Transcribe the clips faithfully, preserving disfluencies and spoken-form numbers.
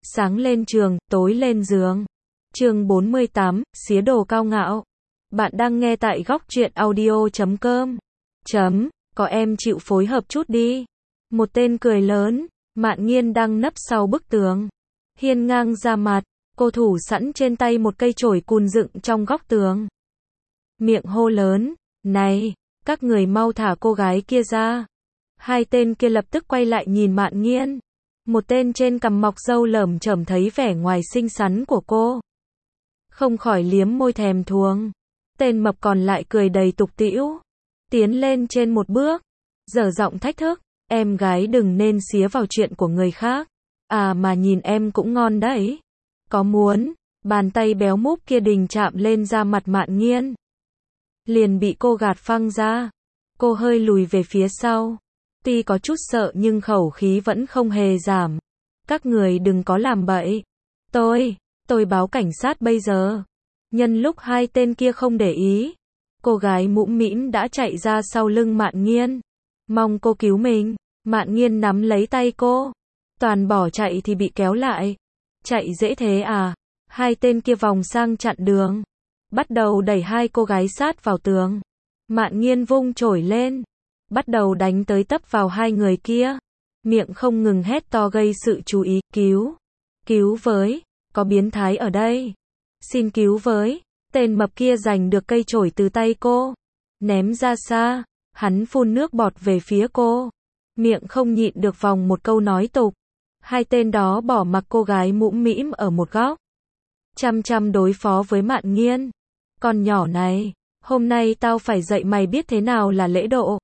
Sáng lên trường, tối lên giường. Chương bốn mươi tám, xía đồ cao ngạo. Bạn đang nghe tại góc truyện audio chấm com. Chấm, có em chịu phối hợp chút đi. Một tên cười lớn, Mạn Nghiên đang nấp sau bức tường. Hiên ngang ra mặt, cô thủ sẵn trên tay một cây chổi cùn dựng trong góc tường. Miệng hô lớn, này, các người mau thả cô gái kia ra. Hai tên kia lập tức quay lại nhìn Mạn Nghiên. Một tên trên cằm mọc râu lởm chởm thấy vẻ ngoài xinh xắn của cô, không khỏi liếm môi thèm thuồng. Tên mập còn lại cười đầy tục tĩu, tiến lên trên một bước, dở giọng thách thức, em gái đừng nên xía vào chuyện của người khác. À mà nhìn em cũng ngon đấy. Có muốn? Bàn tay béo múp kia đình chạm lên da mặt Mạn Nghiên, liền bị cô gạt phăng ra. Cô hơi lùi về phía sau. Tuy có chút sợ nhưng khẩu khí vẫn không hề giảm. Các người đừng có làm bậy. Tôi, tôi báo cảnh sát bây giờ. Nhân lúc hai tên kia không để ý, cô gái mũm mĩm đã chạy ra sau lưng Mạn Nghiên. Mong cô cứu mình. Mạn Nghiên nắm lấy tay cô. Toàn bỏ chạy thì bị kéo lại. Chạy dễ thế à? Hai tên kia vòng sang chặn đường, bắt đầu đẩy hai cô gái sát vào tường. Mạn Nghiên vung chổi lên, bắt đầu đánh tới tấp vào hai người kia. Miệng không ngừng hét to gây sự chú ý, cứu, cứu với, có biến thái ở đây. Xin cứu với. Tên mập kia giành được cây chổi từ tay cô, ném ra xa, hắn phun nước bọt về phía cô. Miệng không nhịn được vòng một câu nói tục. Hai tên đó bỏ mặc cô gái mũm mĩm ở một góc, chăm chăm đối phó với Mạn Nghiên. Con nhỏ này, hôm nay tao phải dạy mày biết thế nào là lễ độ.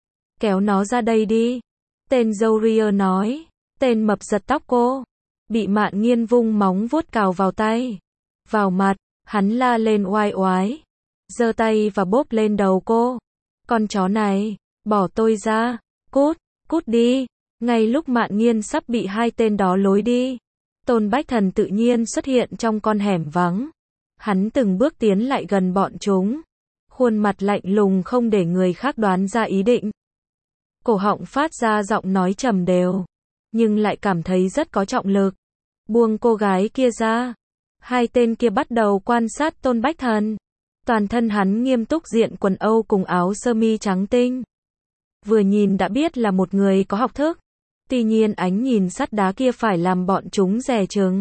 Kéo nó ra đây đi. Tên dâu ria nói. Tên mập giật tóc cô, bị Mạn Nghiên vung móng vuốt cào vào tay, vào mặt. Hắn la lên oai oái, giơ tay và bóp lên đầu cô. Con chó này, bỏ tôi ra, cút, cút đi. Ngay lúc Mạn Nghiên sắp bị hai tên đó lối đi, Tôn Bách Thần tự nhiên xuất hiện trong con hẻm vắng. Hắn từng bước tiến lại gần bọn chúng, khuôn mặt lạnh lùng không để người khác đoán ra ý định. Cổ họng phát ra giọng nói trầm đều, nhưng lại cảm thấy rất có trọng lực. Buông cô gái kia ra. Hai tên kia bắt đầu quan sát Tôn Bách Thần. Toàn thân hắn nghiêm túc, diện quần Âu cùng áo sơ mi trắng tinh. Vừa nhìn đã biết là một người có học thức. Tuy nhiên ánh nhìn sắt đá kia phải làm bọn chúng dè chừng.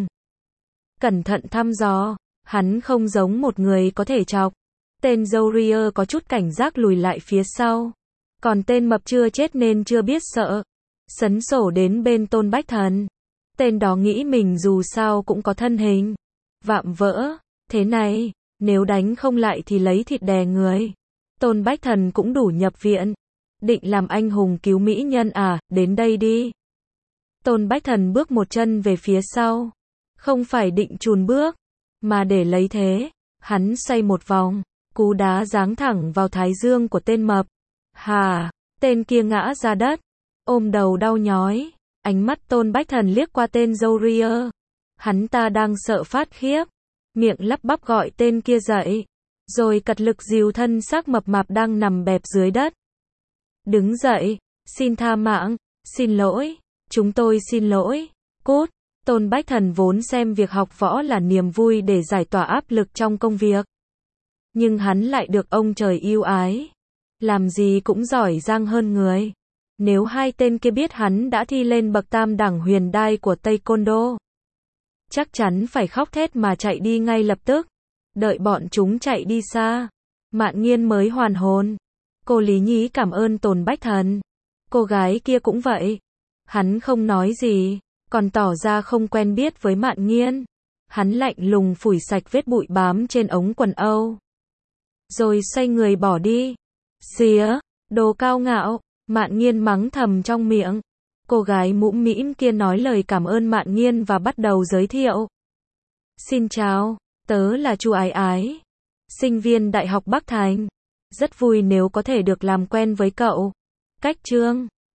Cẩn thận thăm dò, hắn không giống một người có thể chọc. Tên dâu ria có chút cảnh giác lùi lại phía sau. Còn tên mập chưa chết nên chưa biết sợ, sấn sổ đến bên Tôn Bách Thần. Tên đó nghĩ mình dù sao cũng có thân hình vạm vỡ. Thế này, nếu đánh không lại thì lấy thịt đè người. Tôn Bách Thần cũng đủ nhập viện. Định làm anh hùng cứu mỹ nhân à, đến đây đi. Tôn Bách Thần bước một chân về phía sau. Không phải định chùn bước, mà để lấy thế. Hắn xoay một vòng, cú đá giáng thẳng vào thái dương của tên mập. Hà, tên kia ngã ra đất, ôm đầu đau nhói. Ánh mắt Tôn Bách Thần liếc qua tên dâu ria. Hắn ta đang sợ phát khiếp, miệng lắp bắp gọi tên kia dậy, rồi cật lực dìu thân xác mập mạp đang nằm bẹp dưới đất. Đứng dậy, xin tha mạng, xin lỗi, chúng tôi xin lỗi, cút. Tôn Bách Thần vốn xem việc học võ là niềm vui để giải tỏa áp lực trong công việc. Nhưng hắn lại được ông trời yêu ái, làm gì cũng giỏi giang hơn người. Nếu hai tên kia biết hắn đã thi lên bậc tam đẳng huyền đai của Taekwondo, chắc chắn phải khóc thét mà chạy đi ngay lập tức. Đợi bọn chúng chạy đi xa, Mạn Nghiên mới hoàn hồn. Cô lý nhí cảm ơn Tôn Bách Thần. Cô gái kia cũng vậy. Hắn không nói gì, còn tỏ ra không quen biết với Mạn Nghiên. Hắn lạnh lùng phủi sạch vết bụi bám trên ống quần Âu, rồi xoay người bỏ đi. Xía, đồ cao ngạo. Mạn Nghiên mắng thầm trong miệng. Cô gái mũm mĩm kia nói lời cảm ơn Mạn Nghiên và bắt đầu giới thiệu. Xin chào, tớ là Chu Ái Ái, sinh viên Đại học Bắc Thành. Rất vui nếu có thể được làm quen với cậu. Cách Trương.